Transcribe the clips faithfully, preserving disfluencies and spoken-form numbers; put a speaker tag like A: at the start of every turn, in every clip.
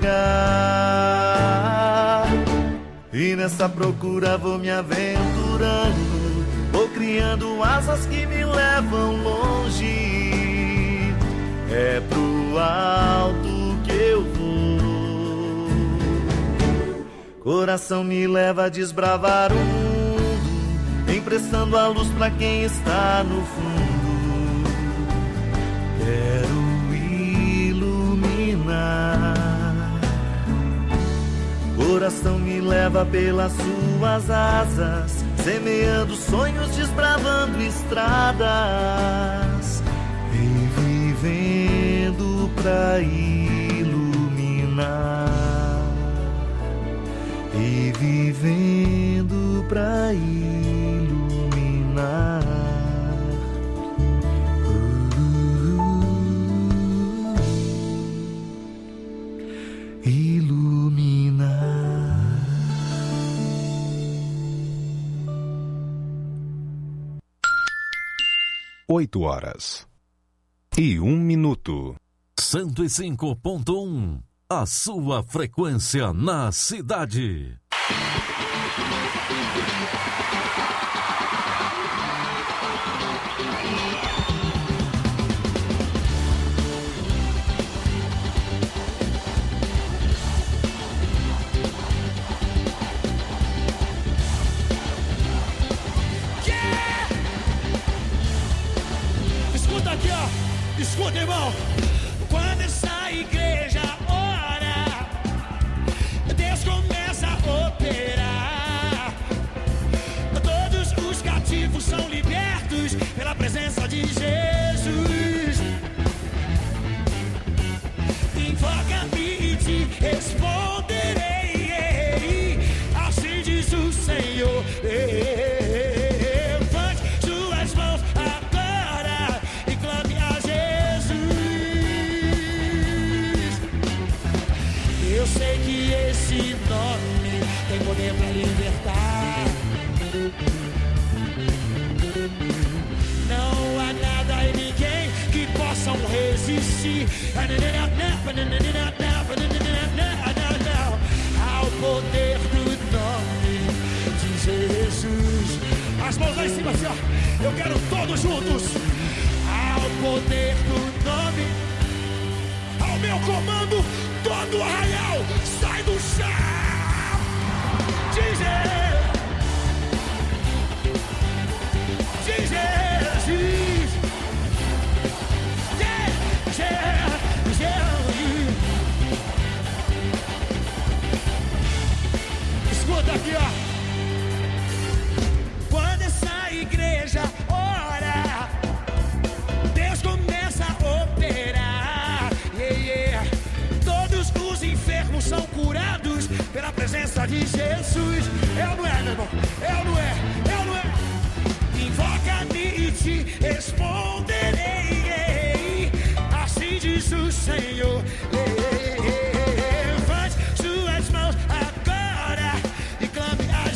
A: lugar. E nessa procura vou me aventurando, vou criando asas que me levam longe. É pro alto que eu vou. Coração me leva a desbravar o mundo, emprestando a luz pra quem está no fundo. Quero iluminar. Coração me leva pelas suas asas, semeando sonhos, desbravando estradas, e vivendo pra iluminar, e vivendo pra iluminar.
B: Oito horas e um minuto.
C: cento e cinco ponto um, a sua frequência na cidade.
D: Escuta, irmão, quando essa igreja ora, Deus começa a operar. Todos os cativos são libertos pela presença de Jesus. Invoca-me e te responderei, assim diz o Senhor. Eu sei que esse nome tem poder pra libertar. Não há nada e ninguém que possam resistir ao poder do nome de Jesus. As mãos lá em cima, assim, ó. Eu quero todos juntos. Ao poder do nome, ao meu comando, todo arraial sai do chão. Diz diz Jesus. Escuta aqui, ó. Quando essa igreja ora, Deus começa a operar. Yeah, yeah. Todos os enfermos são curados pela presença de Jesus. É ou não é, meu irmão? É ou não é? É ou não é? Invoca-me e te responderei, assim diz o Senhor. Levante suas mãos agora e clame a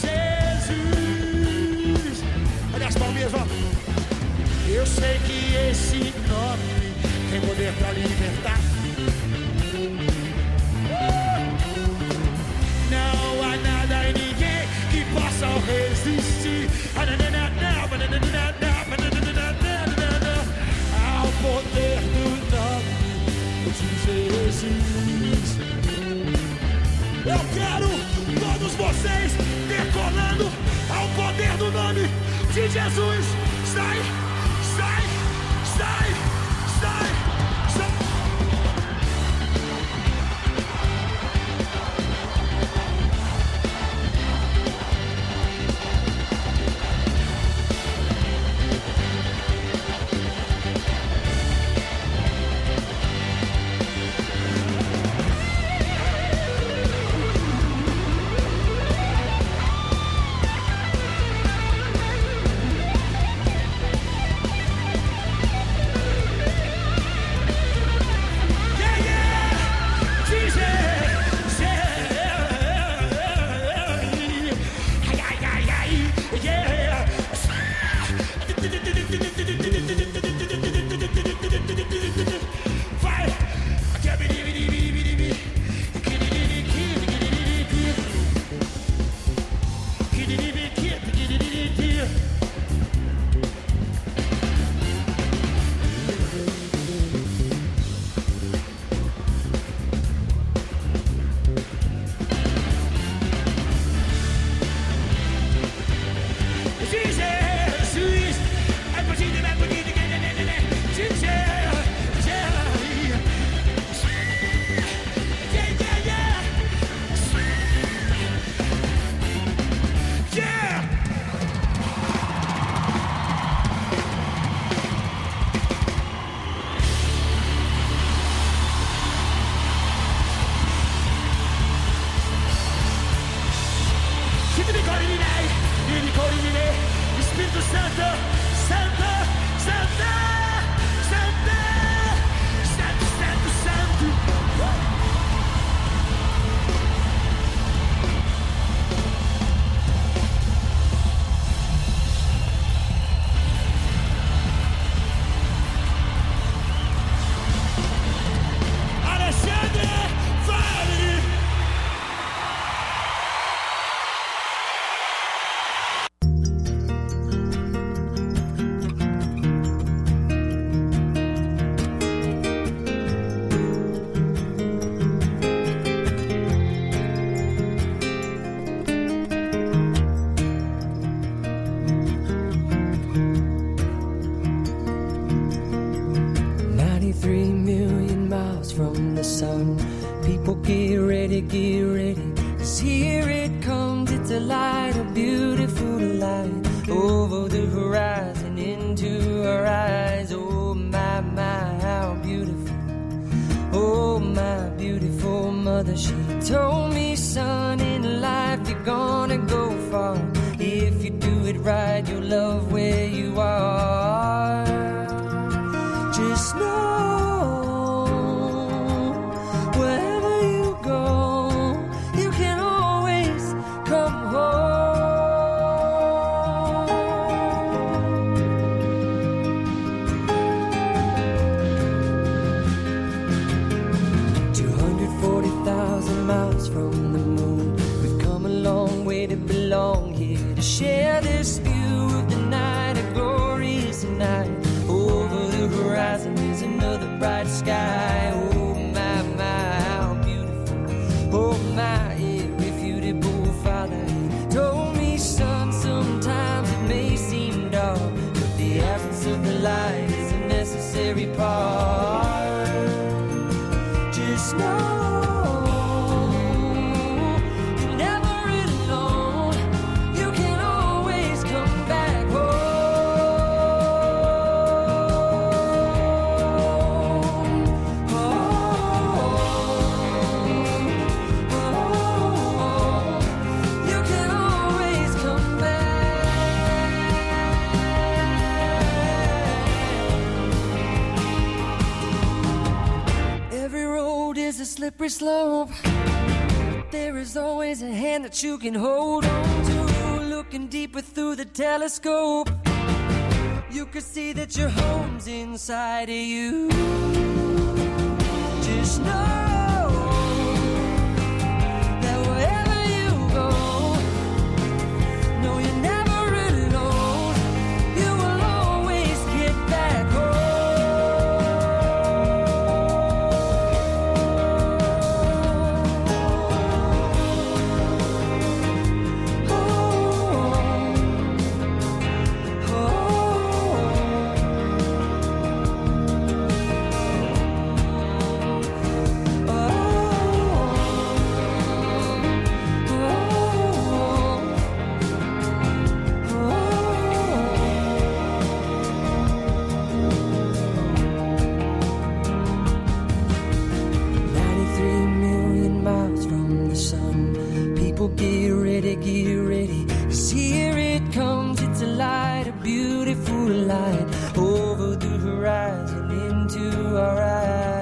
D: Jesus. Olha as palminhas, ó. Eu sei que esse nome tem poder para libertar. Não há nada e ninguém que possa resistir ao poder do nome de Jesus. Eu quero todos vocês decolando ao poder do nome de Jesus. Sai, sai, sai, sai, sai.
E: ready, get ready, 'cause here it comes, it's a light, a beautiful light, over the horizon, into our eyes. Oh my, my, how beautiful. Oh my beautiful mother, she told me, son, in life you're gonna go far. If you do it right, you'll love where you are. Just know, wherever you go, you can always come home. two hundred forty thousand miles from the moon, we've come a long way to belong here, to share this view of the night, a glorious night. Over the horizon is another bright sky. Oh my, my, how beautiful. Oh my, irrefutable father, he told me, son, sometimes it may seem dark, but the absence of the light is a necessary part. Just know a slippery slope. There is always a hand that you can hold on to. Looking deeper through the telescope, you can see that your home's inside of you. Just know that wherever you go, no, you're never alone. You will always get back home. Get ready, get ready, 'cause here it comes, it's a light, a beautiful light, over the horizon, into our eyes.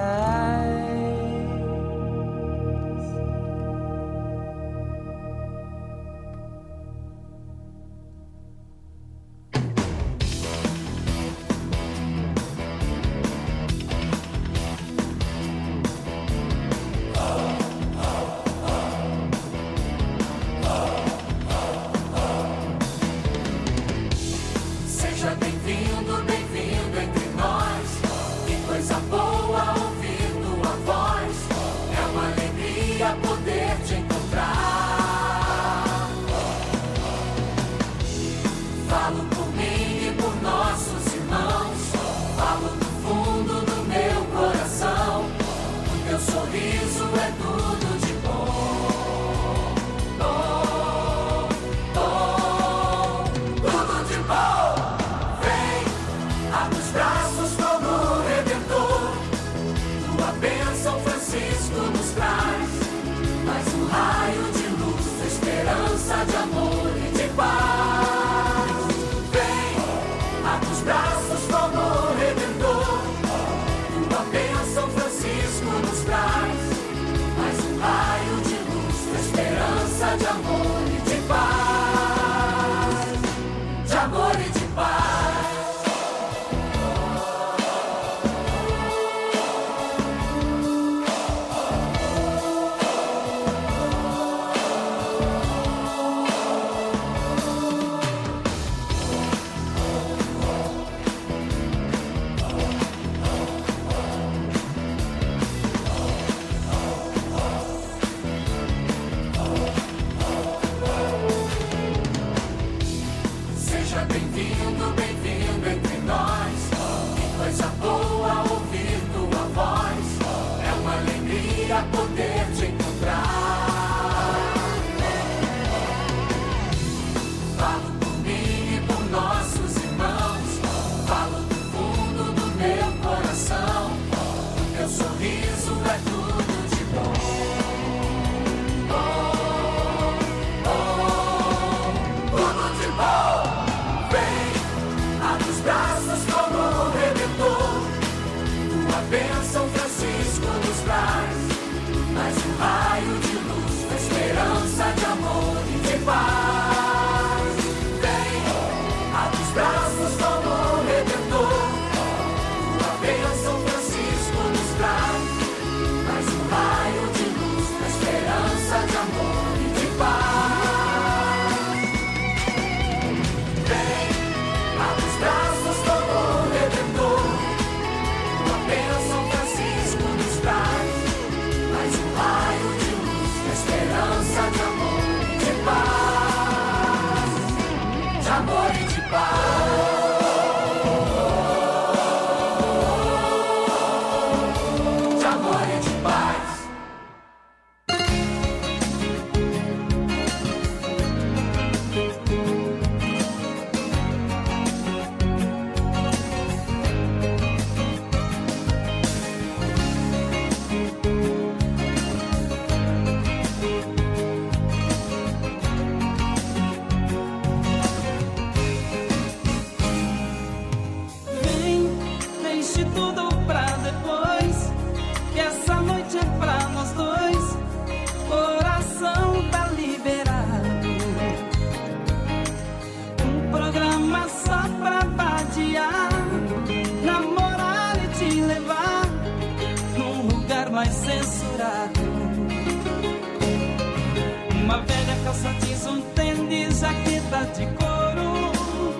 F: de couro.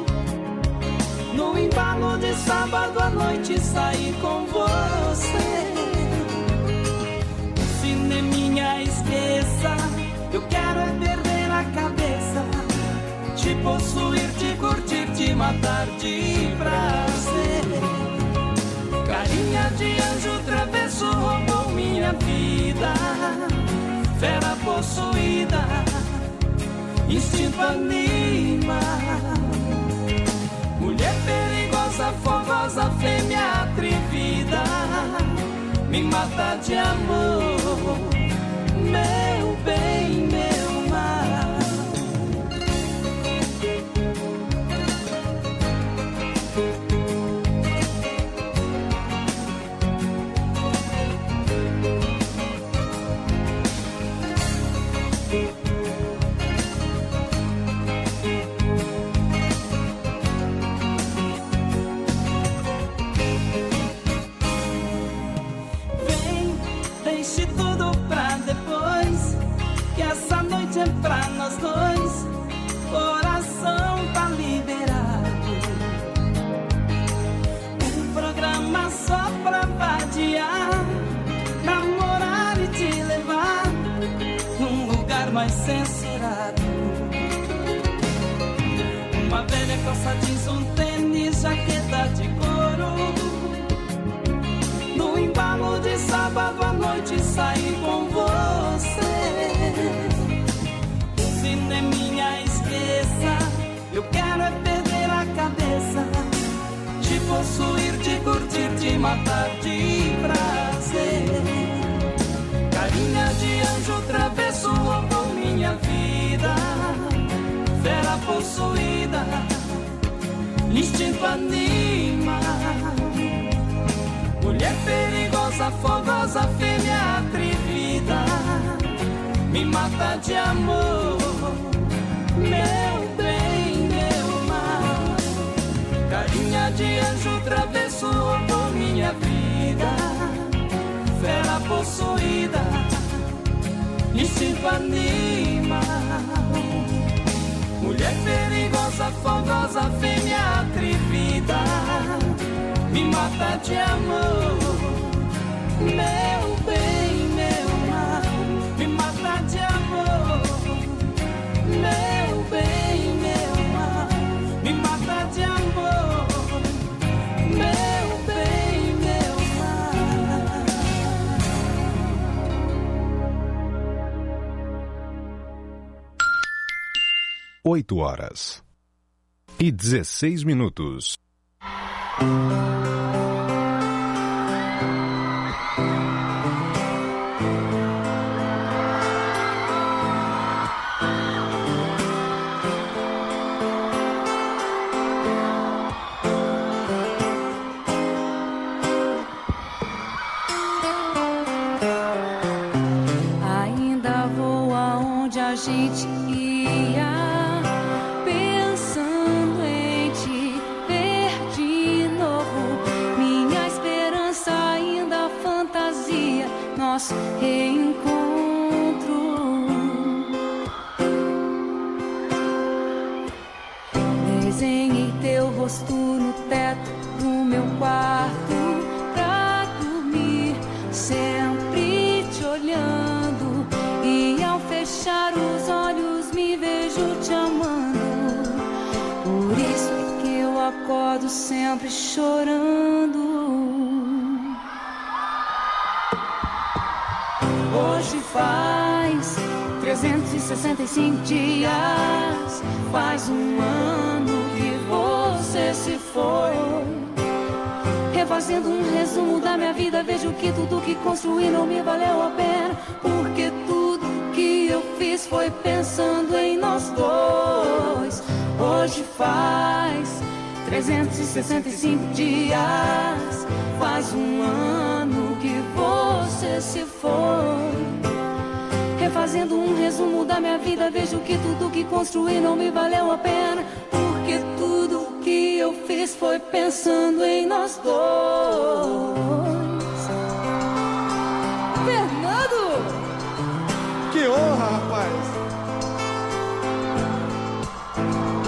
F: No embalo de sábado à noite saí com você. O cineminha esqueça, eu quero é perder a cabeça, te possuir, te curtir, te matar de prazer. Carinha de anjo travesso roubou minha vida, fera possuída, instinto anima. Mulher perigosa, fogosa, fêmea atrevida, me mata de amor, meu bem, meu mal. É pra nós dois, coração tá liberado. Um programa só pra vadiar, namorar e te levar num lugar mais censurado. Uma velha calça jeans, um tênis, jaqueta de couro. No embalo de sábado à noite saí com você. Cineminha esqueça, eu quero é perder a cabeça, te possuir, te curtir, te matar de prazer. Carinha de anjo travesso roubou minha vida, fera possuída, instinto anima. Mulher perigosa, fogosa, fêmea atrevida, me mata de amor, meu bem, meu mal. Carinha de anjo travesso roubou minha vida, fera possuída, instinto anima. Mulher perigosa, fogosa, fêmea atrevida, me mata de amor, meu bem, meu mal. Me mata de amor, meu bem, meu mal. Me mata de amor, meu bem, meu mal.
B: Oito horas e dezesseis minutos.
G: Gente ia pensando em te ver de novo. Minha esperança ainda fantasia nosso reencontro. Desenhei teu rosto no teto do meu quarto pra dormir, sempre te olhando. E ao fechar os olhos me vejo te amando. Por isso é que eu acordo sempre chorando. Hoje faz trezentos e sessenta e cinco dias, faz um ano que você se foi. Refazendo um resumo da minha vida, vejo que tudo que construí não me valeu a pena, porque tudo que eu fiz foi pensando em nós dois. Hoje faz trezentos e sessenta e cinco dias, faz um ano que você se foi. Refazendo um resumo da minha vida, vejo que tudo que construí não me valeu a pena, porque tudo que eu fiz foi pensando em nós dois. Fernando!
H: Que honra, rapaz!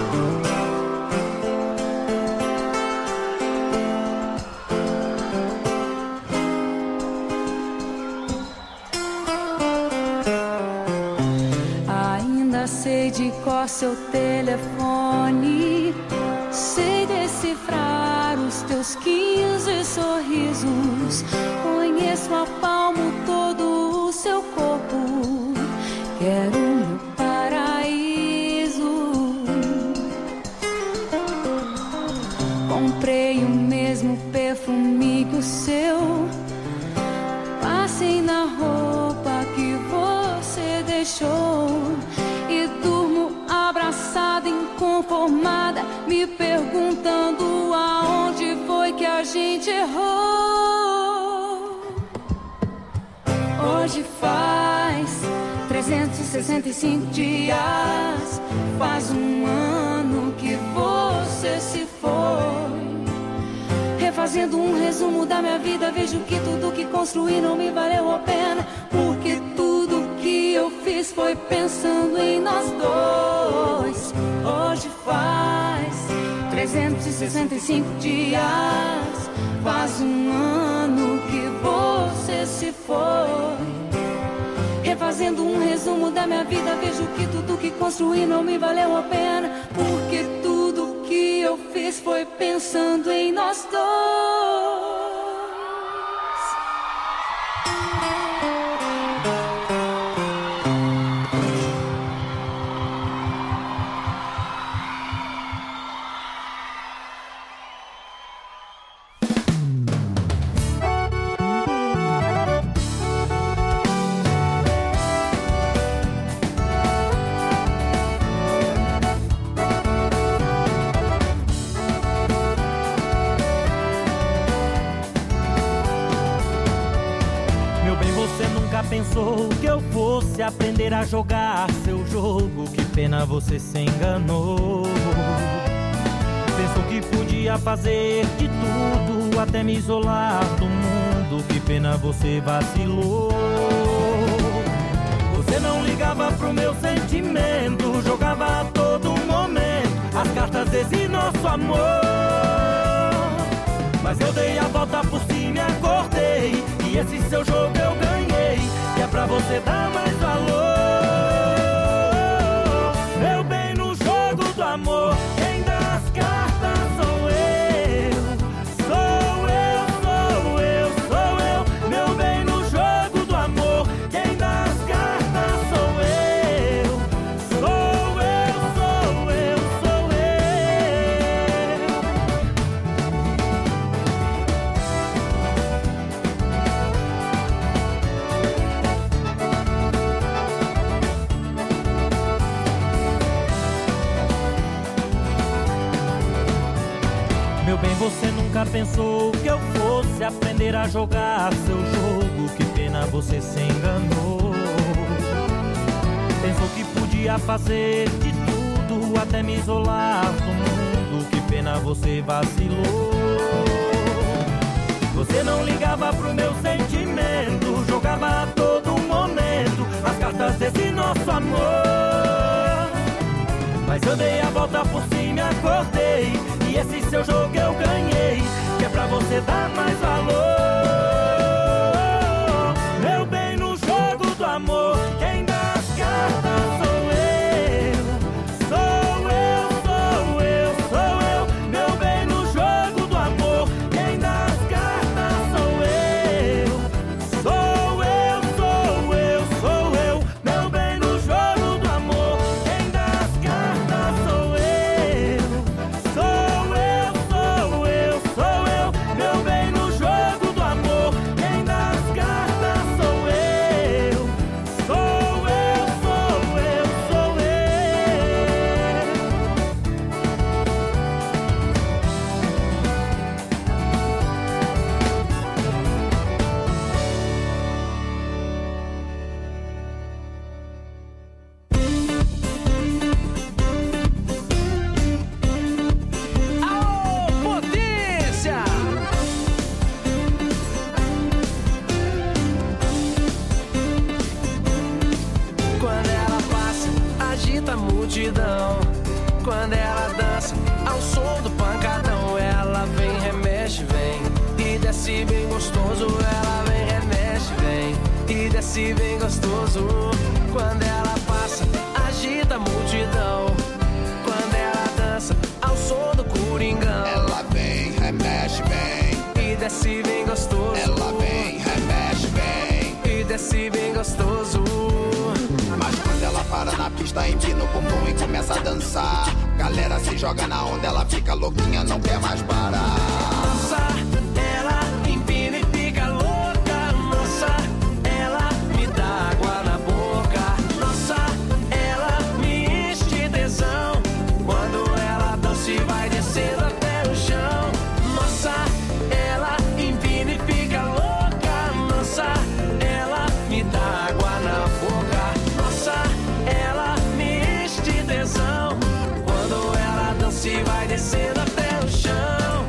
G: sei de cor seu telefone, sei decifrar os teus quinze sorrisos, conheço a palmo todo o seu corpo, quero meu paraíso. Comprei o mesmo perfume que o seu, passei na roupa que você deixou e durmo abraçada, inconformada, me perguntando aonde foi que a gente errou. Hoje faz trezentos e sessenta e cinco dias, faz um ano que você se foi. Refazendo um resumo da minha vida, vejo que tudo que construí não me valeu a pena, porque tudo que eu fiz foi pensando em nós dois. Hoje faz trezentos e sessenta e cinco dias, faz um ano que você se foi. Refazendo um resumo da minha vida, vejo que tudo que construí não me valeu a pena, porque tudo que eu fiz foi pensando em nós dois.
H: Pensou que eu fosse aprender a jogar seu jogo, que pena você se enganou. Pensou que podia fazer de tudo, até me isolar do mundo, que pena você vacilou. Você não ligava pro meu sentimento, jogava a todo momento as cartas desse nosso amor. Mas eu dei a volta por cima e acordei, e esse seu jogo eu ganhei, que é pra você dar mais valor. Meu bem, no jogo do amor, quem dá as cartas sou eu. Sou eu, sou eu, sou eu. Meu bem, no jogo do amor, quem dá as cartas sou eu. Sou eu, sou eu, sou eu. Meu bem, você nunca pensou que eu fosse aprender a jogar seu jogo, que pena você se enganou. Pensou que podia fazer de tudo, até me isolar do mundo, que pena você vacilou. Você não ligava pro meu sentimento, jogava a todo momento as cartas desse nosso amor. Mas eu dei a volta por cima e acordei, e esse seu jogo eu ganhei, que é pra você dar mais valor. Meu bem, no jogo do amor, quem dá as cartas sou eu. Sou eu, sou eu, sou eu. Meu bem, no jogo do amor, quem dá as cartas sou eu. Sou eu, sou eu, sou eu. Meu bem, no jogo do amor, quem dá as cartas sou eu. Sou eu, sou eu, sou eu. Meu bem, no jogo do amor, quem dá as cartas sou eu. Sou eu, sou eu, sou eu.
D: Aô, potência! Quando ela passa, agita a multidão. Quando ela dança, ao som do pancadão, ela vem, remexe, vem e desce bem gostoso. Ela vem, remexe, vem e desce bem gostoso. Quando ela passa, agita a multidão.
I: pista, empina o bumbum e começa a dançar. Galera se joga na onda, ela fica louquinha, não quer mais parar.
F: Nossa, ela empina e fica louca. Nossa, ela me dá água na boca. Nossa, ela me enche de tesão. Quando ela dança e vai descendo até o chão. Nossa, ela empina e fica louca. Nossa, ela me dá água na boca. Nossa, ela me enche de tesão. Quando ela dança e vai descendo até o chão.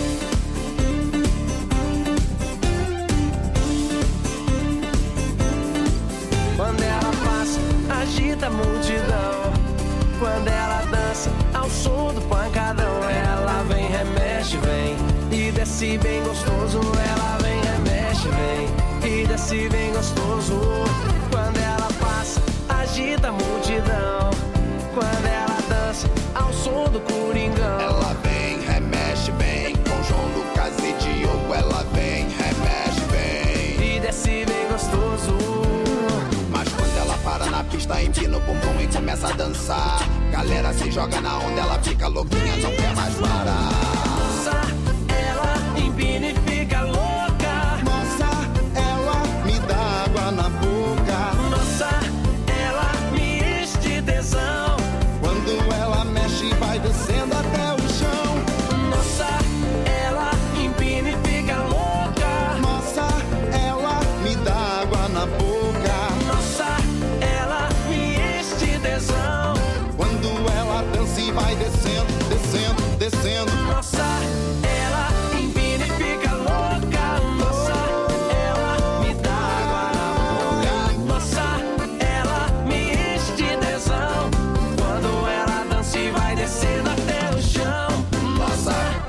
F: Quando ela passa, agita a multidão. Quando ela dança, ao som do pancadão. Ela vem, remexe, vem e desce bem gostoso. Ela vem, remexe, vem e desce bem gostoso. Quando ela passa, agita a multidão. Quando ela dança, ao som do Coringão.
I: Ela vem, remexe bem com João Lucas e Diogo. Ela vem, remexe bem
F: e desce bem gostoso.
I: Mas quando ela para na pista, empina o bumbum e começa a dançar. Galera se joga na onda, ela fica louquinha, não quer mais parar.
F: Nossa, ela empina e fica louca.
I: Nossa, ela me dá água na boca.
F: Nossa, ela me enche de tesão.
I: Quando ela mexe e vai descendo até o chão.
F: Nossa, ela empina e fica louca.
I: Nossa, ela me dá água na boca.
F: Nossa, ela me enche de tesão.
I: Quando ela dança e vai descendo, descendo, descendo.
F: Nossa, ela empina e fica louca. Nossa, ela me dá água na boca. Nossa, ela me enche de tesão. Quando ela dança e vai descendo até o chão. Nossa.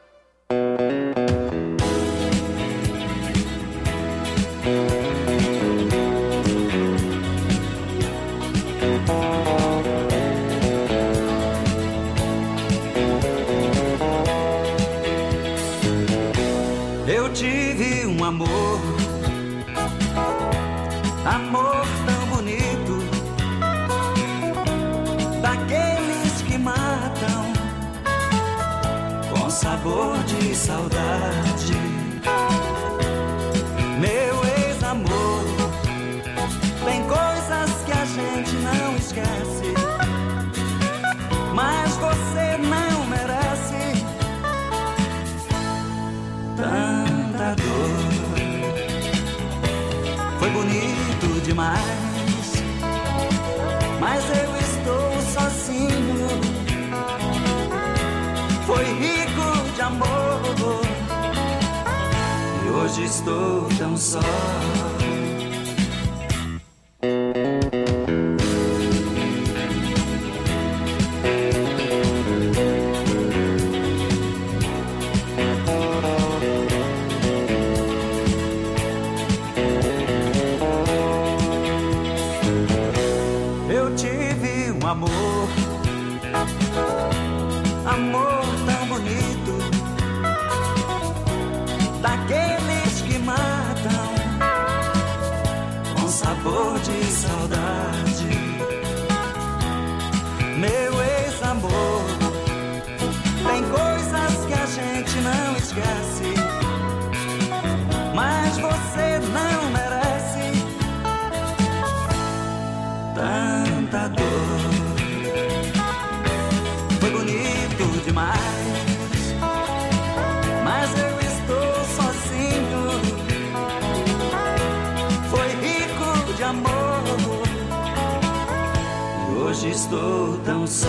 J: Eu tive um amor, amor tão bonito, daqueles que matam com sabor de saudade. Meu ex-amor, tem coisas que a gente não esquece, mas você não merece tanta dor. Foi bonito demais, mas eu estou sozinho. Foi rico de amor e hoje estou tão só. Eu tive um amor, amor tão bonito, daqueles que matam com sabor de saudade. Meu ex-amor, tem coisas que a gente não esquece, mas você não merece tanta dor. Foi bonito demais, mas eu estou sozinho. Foi rico de amor e hoje estou tão só.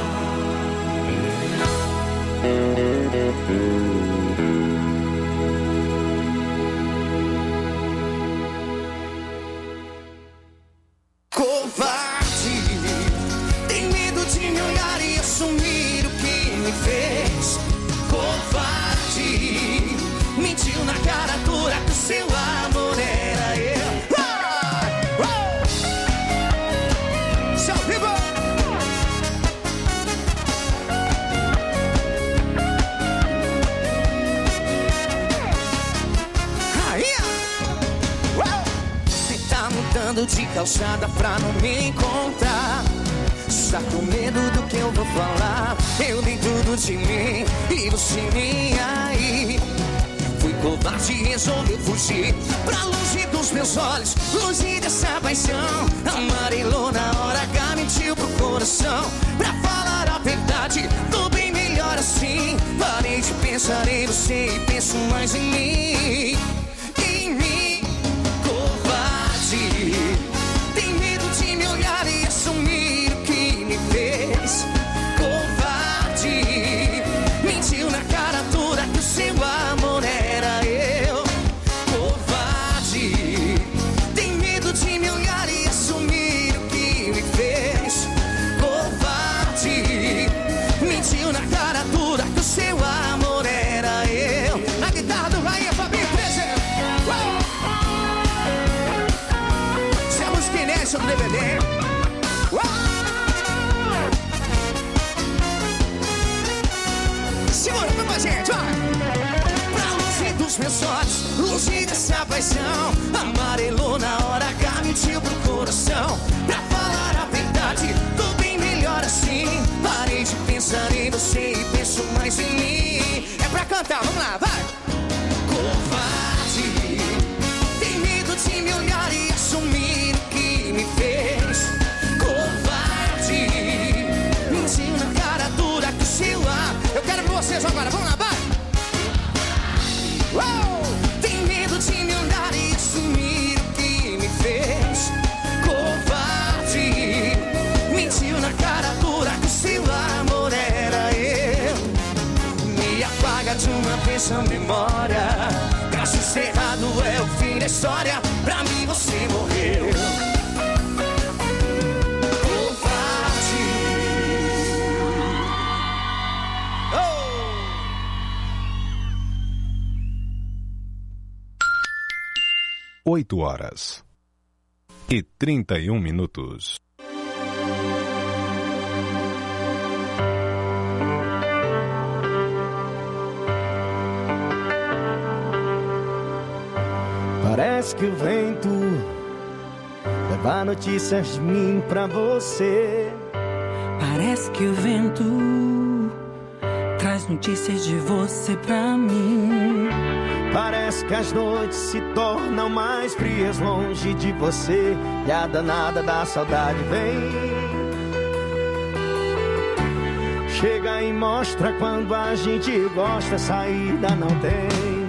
D: Covarde, tem medo de me olhar e assumir o que me fez. Covarde, mentiu na cara dura que o seu amor era eu. Seu vivo! Você tá mudando de calçada pra não me encontrar.
K: Está com medo do que eu vou falar? Eu dei tudo de mim e você nem aí. Fui covarde e resolvi fugir pra longe dos meus olhos, longe dessa paixão. Amarelou na hora H, mentiu pro coração. Pra falar a verdade, tô bem melhor assim. Parei de pensar em você e penso mais em mim. Em mim, covarde. Tem medo de me olhar e assumir o que me fez. Covarde. Mentiu na cara dura que o seu amor era eu. Covarde. Tem medo de me olhar e assumir o que me fez. Covarde. Mentiu na cara dura que o seu amor era eu. Na guitarra do Rainha Fabinho treze. Se a música inédita do D V D. Segura, vamos com a gente, vai! Pra longe dos meus olhos, longe dessa paixão. Amarelou na hora H, mentiu pro coração. Pra falar a verdade, tô bem melhor assim. Parei de pensar em você e penso mais em mim. É pra cantar, vamos lá, vai! Covarde. Tem medo de me olhar e assumir o que me fez. Covarde. Mentiu na cara dura que o seu ar. Eu quero pra vocês agora, vamos lá, vai! Uou! Tem medo de me olhar e assumir o que me fez. Covarde. Mentiu na cara dura que o seu amor era eu. Me apaga de uma vez a memória. Caso encerrado é o fim da história. Pra mim você morreu.
B: Oito horas e trinta e um minutos.
H: Parece que o vento leva notícias de mim pra você.
E: Parece que o vento traz notícias de você pra mim.
H: Parece que as noites se tornam mais frias longe de você. E a danada da saudade vem. Chega e mostra quando a gente gosta, saída não tem.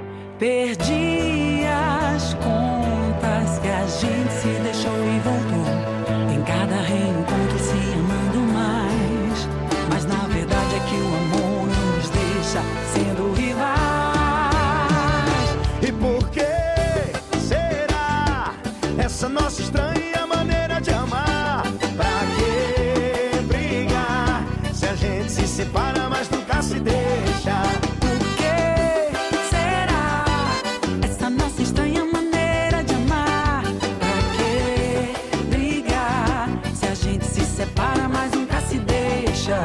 E: Perdi as contas que a gente se deixou e voltou. Em cada reencontro se amando mais. Mas na verdade é que o amor não nos deixa sendo rivais.
H: E por que será essa nossa estranha maneira de amar? Pra que brigar se a gente se separa mas nunca se deixa?
E: Por que será essa nossa estranha maneira de amar? Pra que brigar se a gente se separa mas nunca se deixa?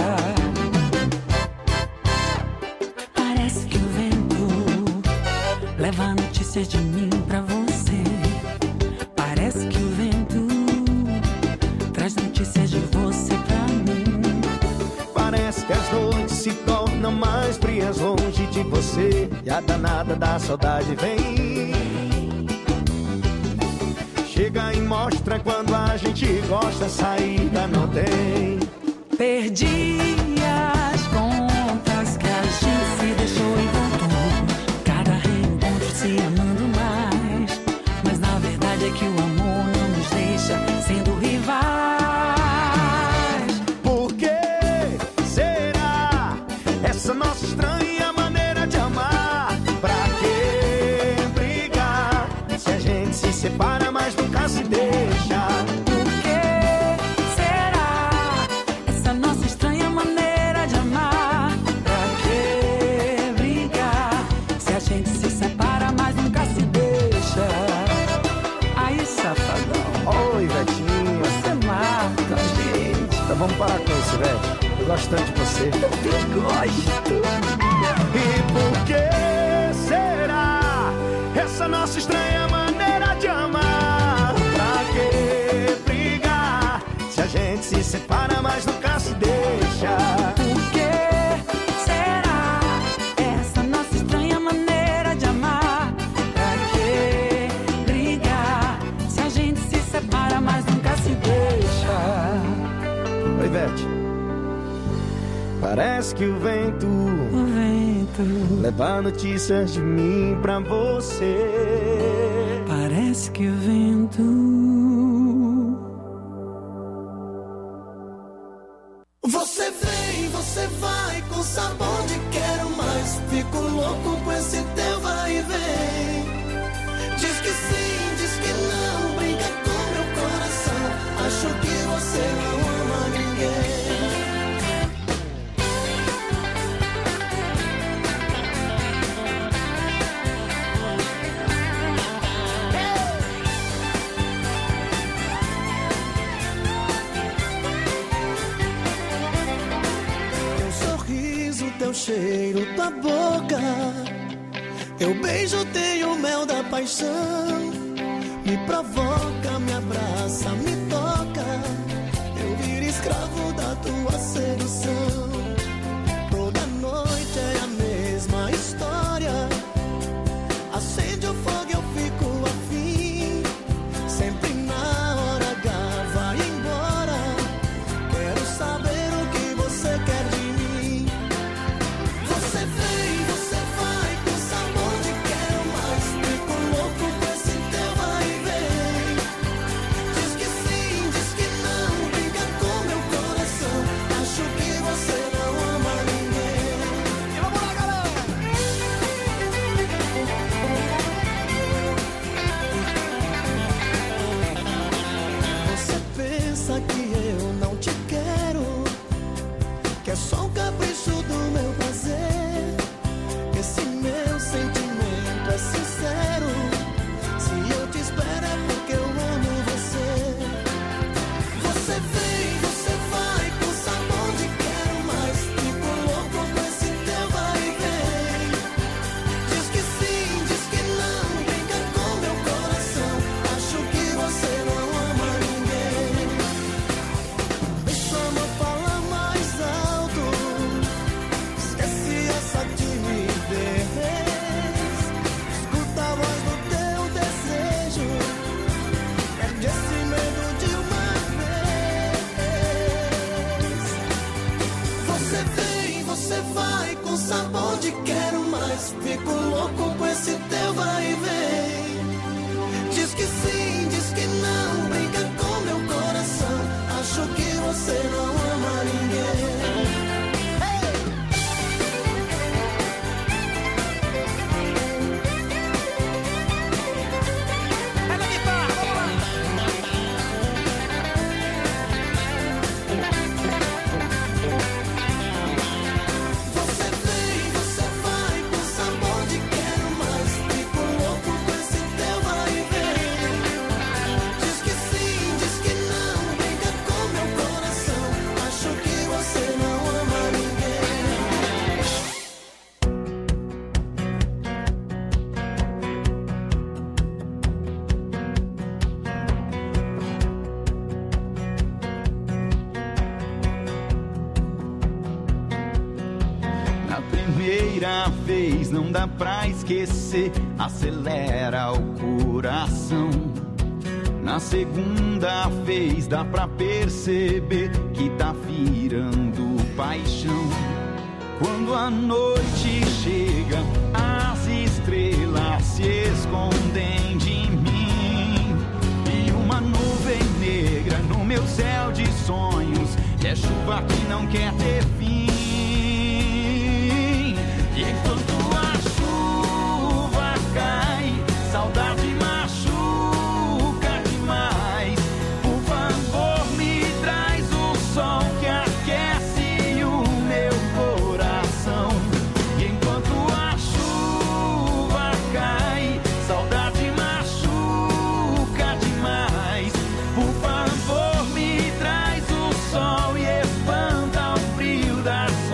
E: Parece que o vento leva notícias de mim pra você. Parece que o vento traz notícias de você pra mim.
H: Parece que as noites se tornam mais frias longe de você. E a danada da saudade vem. Chega e mostra quando a gente gosta, saída não tem.
E: Perdi as contas que a gente se deixou e voltou. Cada reencontro se amando mais. Mas na verdade é que o amor não nos deixa sendo rivais.
H: Por que será essa nossa estranha maneira de amar? Pra que brigar se a gente se separa mas nunca se deixa?
E: Por que será essa nossa estranha maneira de amar? Pra que brigar se a gente se separa mas nunca se deixa? Aí, safadão.
H: Oi, Vetinho.
E: Você mata, gente.
H: Então vamos parar com isso, Vete. Eu gosto tanto de você.
E: Eu gosto.
H: E por que será essa nossa estranha maneira de amar? Pra que brigar se a gente
A: gente se separa, mas nunca se deixa.
G: Por que será essa nossa estranha maneira de amar? Pra que brigar se a gente se separa, mas nunca se deixa?
A: Oi, Ivete. Parece que o vento,
G: o vento
A: leva notícias de mim pra você.
G: Parece que o vento.
L: Você vem, você vai com sabor de quero mais. Fico louco com esse teu vai e vem. Diz que sim, diz que não, brinca com meu coração. Acho que você não ama ninguém. Teu cheiro, tua boca, teu beijo tem o mel da paixão. Me provoca, me abraça, me toca. Eu viro escravo da tua sedução. Toda noite é a mesma história. Acende o fogo, eu fico afim. Sempre na hora H vai embora. Quero saber o que você quer de mim. Você vem, você vai com sabor de quero mais. Fico louco com esse teu vai e vem. Diz que sim, diz que não, brinca com meu coração. Acho que você não ama ninguém. E vamos lá, galera! Você pensa que eu não te quero, que é só um capricho do meu prazer. Esse meu sentimento é sincero. Se eu te espero é porque eu amo você. Você vem, você vai com sabor de quero mais. Fico louco com esse teu vai e vem. Diz que sim, diz que não, brinca com meu coração. Acho que você não ama ninguém. Me chama, fala mais alto. Esquece essa timidez. Escuta a voz do teu desejo. Perde esse medo de uma vez. Você vem, você vai com sabor de quero mais. Fico louco com esse teu vai e vem. Diz que sim, diz que não, brinca com meu coração. Acho que você não ama ninguém. Você vem, você vai com sabor de quero mais. Fico louco com esse teu vai e vem. Diz que sim, diz que não, brinca com meu coração. Acho que você não ama ninguém.
M: Na primeira vez não dá pra esquecer, acelera o coração. Na segunda vez dá pra perceber que tá virando paixão. Quando a noite chega, as estrelas se escondem de mim. E uma nuvem negra no meu céu de sonhos é chuva que não quer ter fim. E enquanto a chuva cai, saudade machuca demais. Por favor, me traz o sol que aquece o meu coração. E enquanto a chuva cai, saudade machuca demais. Por favor, me traz o sol e espanta o frio das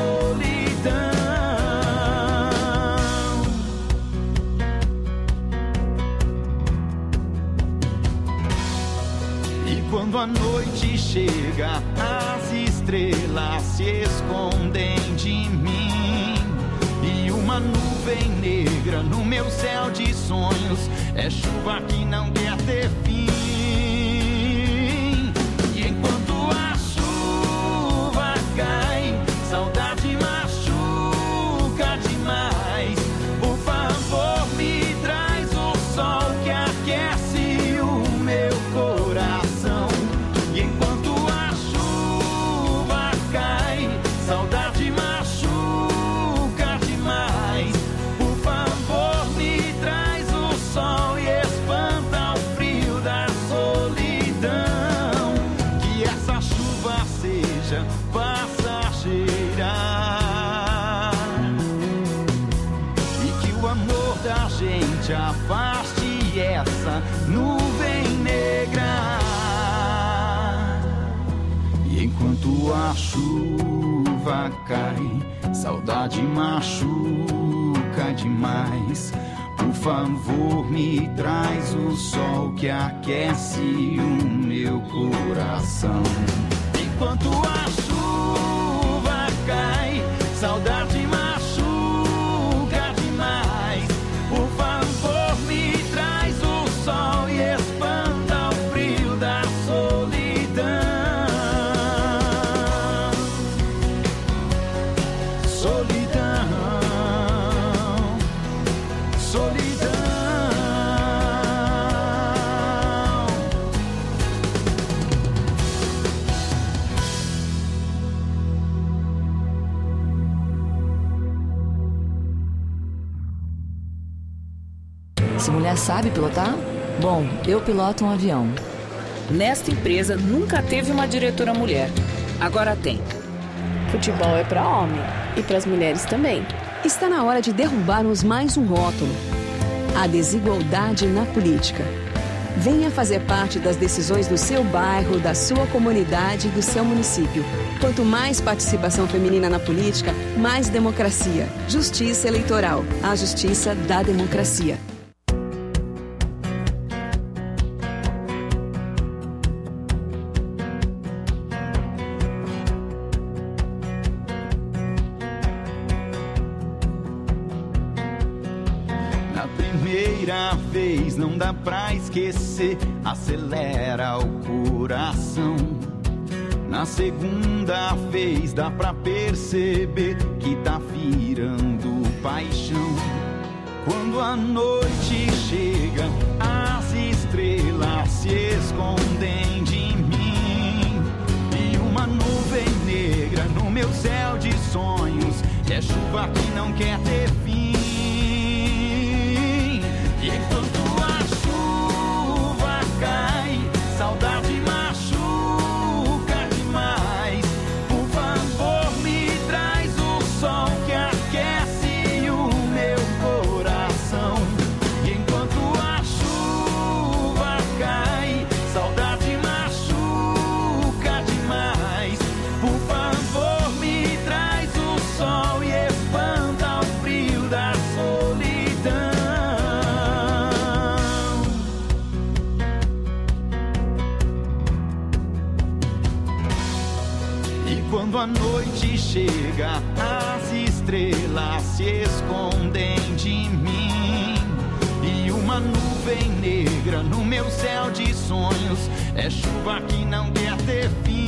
M: noite chega, as estrelas se escondem de mim. E uma nuvem negra no meu céu de sonhos é chuva que não quer ter fim. E enquanto a chuva cai, saudade machuca demais. Por favor, me traz o sol que aquece o meu coração. E enquanto a chuva cai, saudade machuca demais. Por favor, me traz o sol e espanta o frio da solidão. Que essa chuva seja passageira e que o amor da gente afaste essa nuvem negra. E enquanto a chuva cai, saudade machuca demais. Por favor, me traz o sol que aquece o meu coração. Enquanto a chuva cai, saudade machuca demais. Por favor, me traz o sol e espanta o frio da solidão. Solidão, solidão.
N: Se mulher sabe pilotar? Bom, eu piloto um avião.
O: Nesta empresa nunca teve uma diretora mulher. Agora tem.
P: Futebol é para homem e para as mulheres também.
Q: Está na hora de derrubarmos mais um rótulo: a desigualdade na política. Venha fazer parte das decisões do seu bairro, da sua comunidade e do seu município. Quanto mais participação feminina na política, mais democracia. Justiça Eleitoral. A justiça da democracia.
M: Vez não dá pra esquecer, acelera o coração. Na segunda vez dá pra perceber que tá virando paixão. Quando a noite chega, as estrelas se escondem de mim. E uma nuvem negra no meu céu de sonhos é chuva que não quer ter fim. E enquanto a chuva cai, saudade machuca demais. Por favor, me traz o sol que aquece o meu coração. E enquanto a chuva cai, saudade machuca demais. Por favor, me traz o sol e espanta o frio da solidão. Quando a noite chega, as estrelas se escondem de mim. E uma nuvem negra no meu céu de sonhos é chuva que não quer ter fim.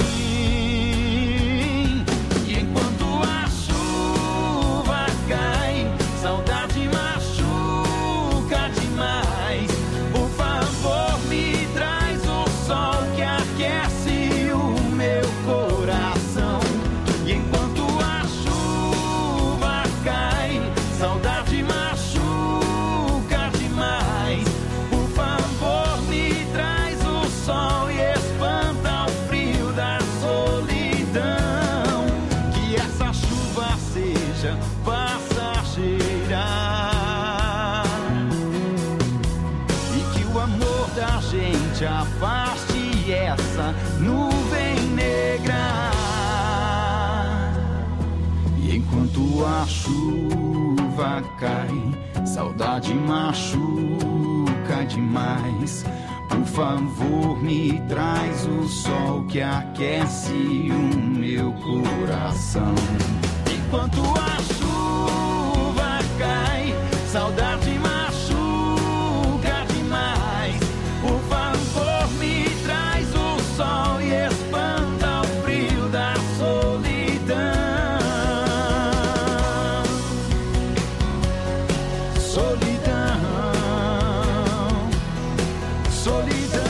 M: E enquanto a chuva cai, saudade machuca demais. Por favor, me traz o sol que aquece o meu coração. E enquanto a chuva cai, saudade machuca demais. Por favor, me traz o sol e espanta o frio da solidão. Que essa chuva seja passageira e que o amor da gente afaste essa nuvem negra. E enquanto a chuva cai, saudade machuca demais. Por favor, me traz o sol que aquece o meu coração. Enquanto a chuva cai, saudade machuca demais. Por favor, me traz o sol e espanta o frio da solidão. Solidão, solidão.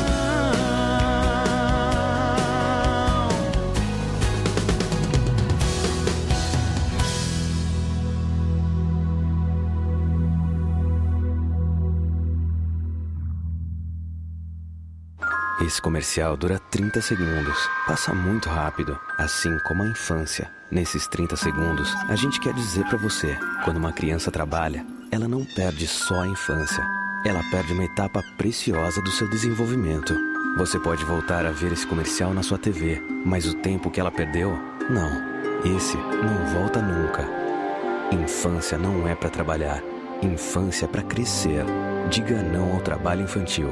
R: Esse comercial dura trinta segundos. Passa muito rápido, assim como a infância. Nesses trinta segundos, a gente quer dizer pra você, quando uma criança trabalha, ela não perde só a infância. Ela perde uma etapa preciosa do seu desenvolvimento. Você pode voltar a ver esse comercial na sua T V, mas o tempo que ela perdeu, não. Esse não volta nunca. Infância não é pra trabalhar. Infância é pra crescer. Diga não ao trabalho infantil.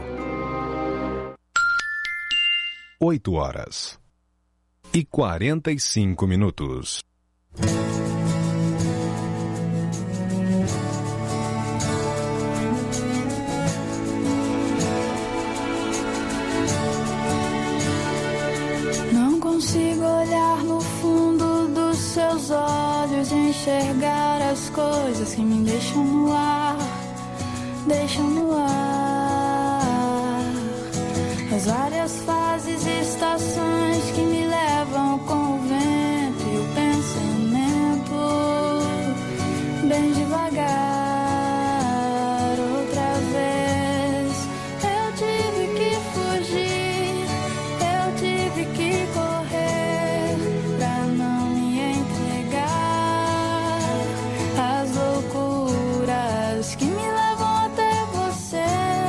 B: oito horas e quarenta e cinco minutos.
G: Não consigo olhar no fundo dos seus olhos e enxergar as coisas que me deixam no ar, deixam no ar. As várias fases e estações que me levam com o vento e o pensamento bem devagar. Outra vez eu tive que fugir, eu tive que correr pra não me entregar às loucuras que me levam até você.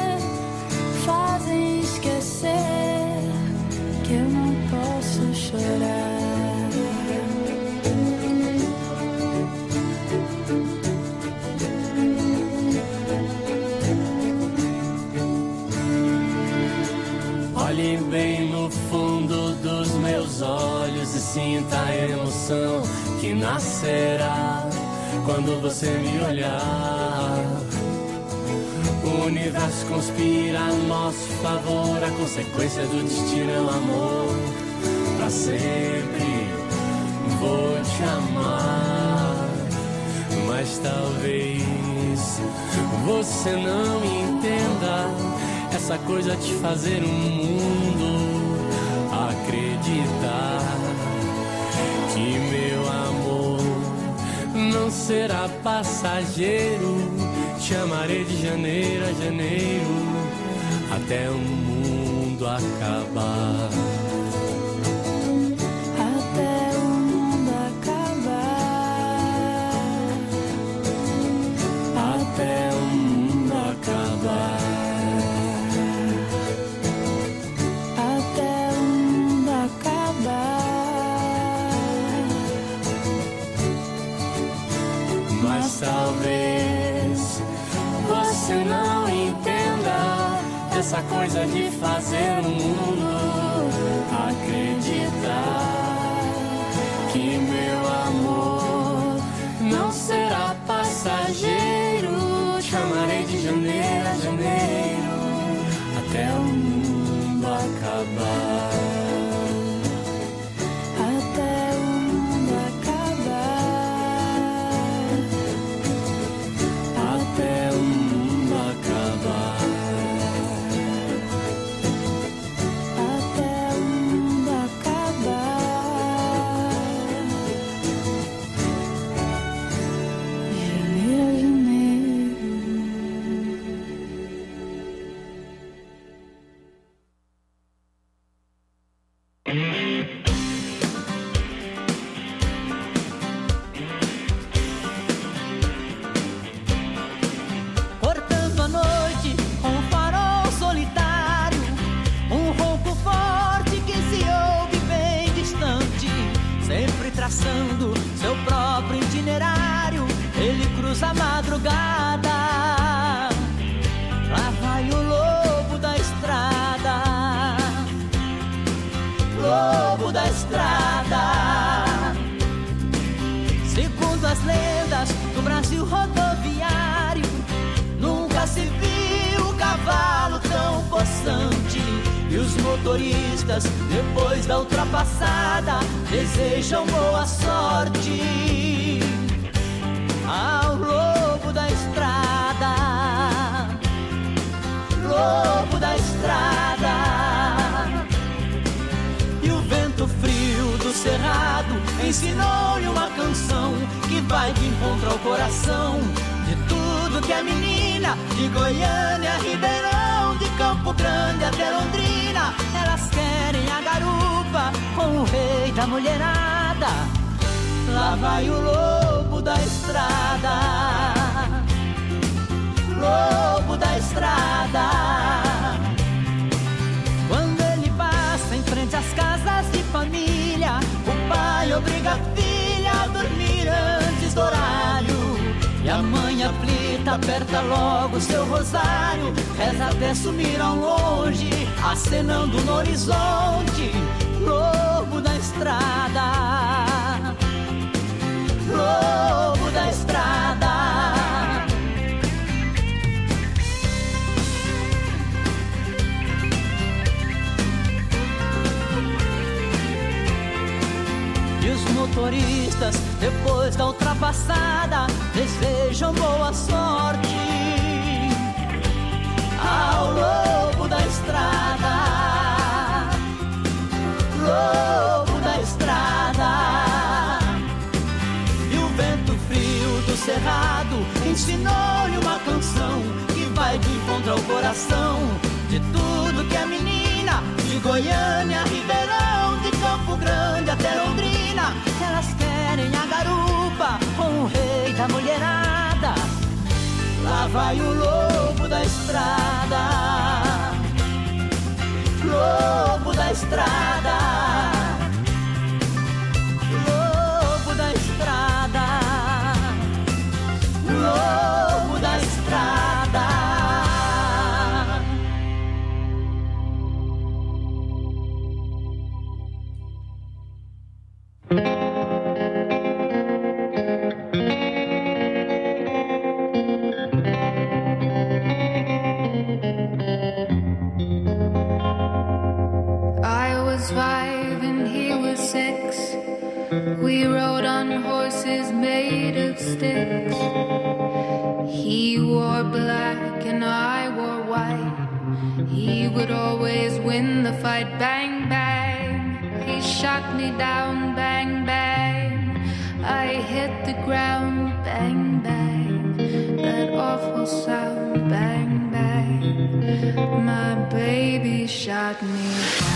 G: Fazem esquecer que eu não posso chorar.
F: Olhe bem no fundo dos meus olhos e sinta a emoção que nascerá quando você me olhar. O universo conspira a nosso favor, a consequência do destino é o amor. Pra sempre vou te amar, mas talvez você não entenda essa coisa de fazer o mundo acreditar que meu amor não será passageiro. Te amarei de janeiro a janeiro, até o mundo acabar.
G: Até o mundo acabar.
F: Até o mundo acabar.
G: Até o mundo acabar.
F: Mas talvez você não entenda essa coisa de fazer o mundo acreditar que meu amor não será passageiro. Te amarei de janeiro a janeiro, até o mundo acabar.
G: Até o mundo acabar.
F: Até o mundo acabar.
G: Até o mundo acabar. Janeiro a janeiro.
S: Cortando a noite com um farol solitário, um ronco forte que se ouve bem distante, sempre traçando seu próprio itinerário. Ele cruza a madrugada, lá vai o lobo da estrada. lobo da estrada. Segundo as lendas do Brasil rodoviário, nunca se viu um cavalo tão possante. E os motoristas, depois da ultrapassada, desejam boa sorte ao lobo da estrada. Lobo da estrada. E o vento frio do cerrado ensinou-lhe uma canção que vai de encontro ao coração de tudo que é menina, de Goiânia a Ribeirão, de Campo Grande até Londrina. Elas querem a garupa com o rei da mulherada. Lá vai o lobo da estrada. Lobo da estrada. Quando ele passa em frente às casas de família, o pai obriga a filha a dormir antes do horário. E a mãe aflita aperta logo seu rosário, reza até sumir ao longe, acenando no horizonte. Lobo da estrada. Lobo da estrada. E os motoristas, depois da ultrapassada, desejam boa sorte ao lobo da estrada. Lobo da estrada. E o vento frio do cerrado ensinou-lhe uma canção que vai de encontro ao coração de tudo que é menina, de Goiânia a Ribeirão, de Campo Grande até Londrina. Elas querem a garupa com o rei da mulherada. Lá vai o lobo da estrada. Lobo da estrada. Lobo da estrada. Lobo da estrada.
G: Five and he was six. We rode on horses made of sticks. He wore black and I wore white. He would always win the fight. Bang, bang. He shot me down. Bang, bang. I hit the ground. Bang, bang. That awful sound. Bang, bang. My baby shot me down.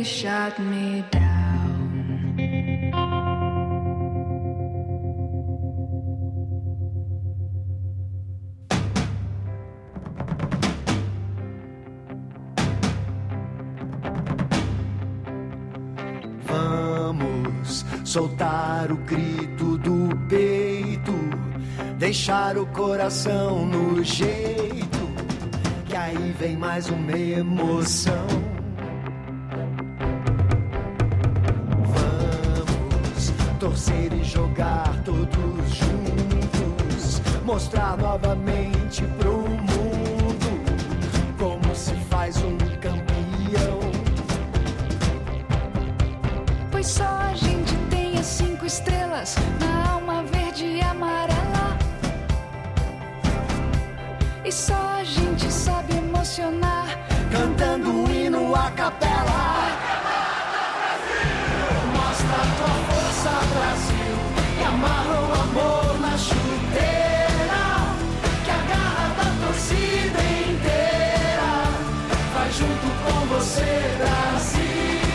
G: shut me down.
L: Vamos soltar o grito do peito, deixar o coração no jeito, que aí vem mais uma emoção. Vamos torcer e jogar todos juntos, mostrar novamente pro mundo como se faz um campeão.
G: Pois só a gente tem as cinco estrelas na alma verde e amarela. E só a gente sabe emocionar,
L: cantando um hino a capela. Mostra a tua força, Brasil, e amarra o amor na chuteira, que a garra da torcida inteira vai junto com você, Brasil.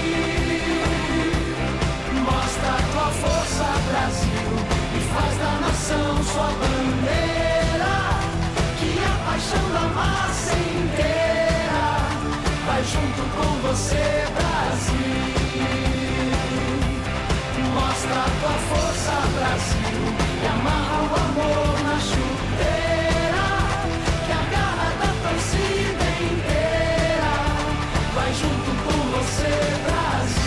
L: Mostra a tua força, Brasil, e faz da nação sua bandeira, que a paixão da massa inteira vai junto com você, Brasil. Mostra a tua força, Brasil, e amarra o amor na chuteira, que a garra da torcida inteira vai junto com você, Brasil.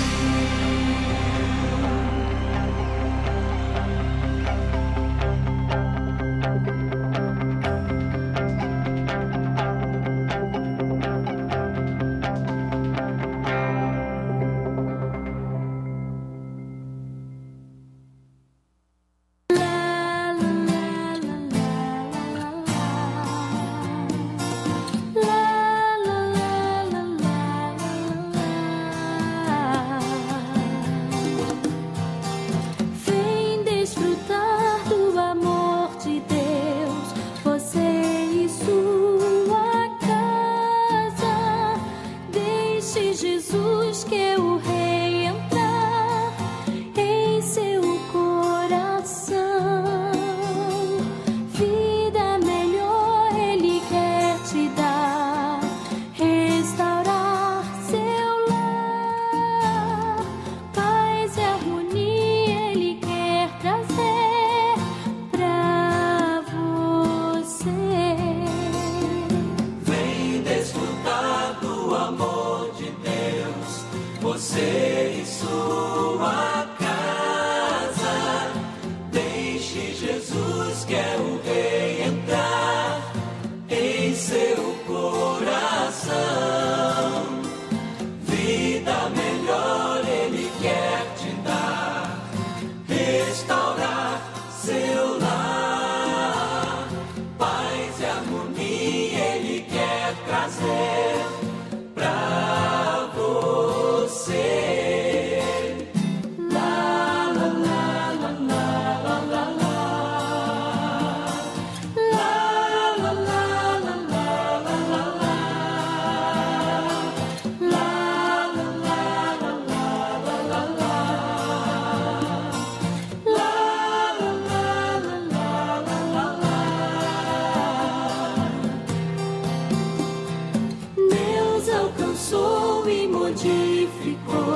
G: Deus alcançou e modificou